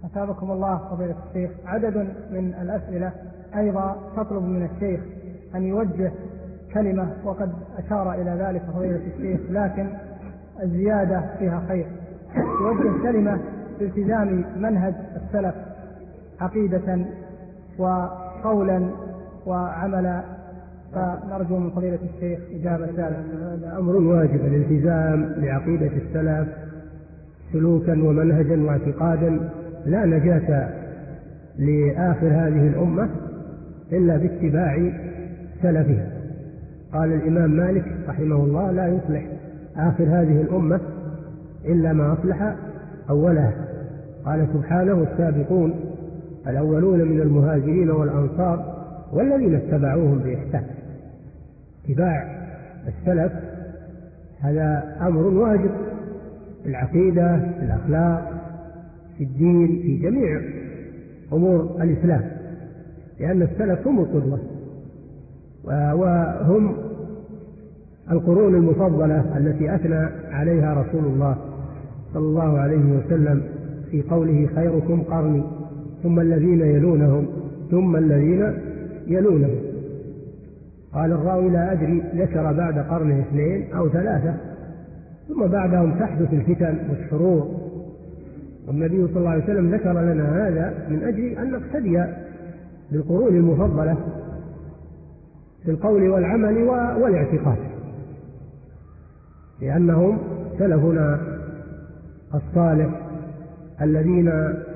أثابكم الله فضيلة الشيخ. عدد من الأسئلة أيضا تطلب من الشيخ أن يوجه كلمة، وقد أشار إلى ذلك فضيلة الشيخ، لكن الزيادة فيها خير. يوجه كلمة بالتزام منهج السلف عقيدة وقولا وعملا، فنرجو من فضيلة الشيخ إجابة ذلك. هذا أمر واجب، الالتزام بعقيدة السلف سلوكا ومنهجا واعتقادا. لا نجاة لآخر هذه الأمة إلا باتباع سلفها. قال الإمام مالك رحمه الله: لا يصلح آخر هذه الأمة إلا ما أصلح أولها. قال سبحانه: السابقون الأولون من المهاجرين والأنصار والذين اتبعوهم بإحسان. اتباع السلف هذا أمر واجب في العقيدة، في الأخلاق، في الدين، في جميع أمور الإسلام، لأن السلف هم القدوة وهم القرون المفضلة التي أثنى عليها رسول الله صلى الله عليه وسلم في قوله: خيركم قرني ثم الذين يلونهم ثم الذين يلونهم. قال الراوي: لا أدري ذكر بعد قرنه 2 أو 3، ثم بعدهم تحدث الفتن والشرور، والنبي صلى الله عليه وسلم ذكر لنا هذا من أجل أن نقتدي بالقرون المفضلة في القول والعمل والاعتقاد، لأنهم سلفنا الصالح الذين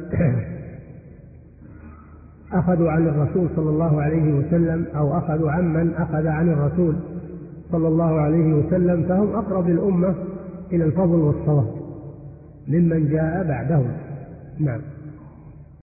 أخذوا عن الرسول صلى الله عليه وسلم، أو أخذوا عمن أخذ عن الرسول صلى الله عليه وسلم، فهم أقرب الأمة إلى الفضل والصواب ممن جاء بعدهم. نعم.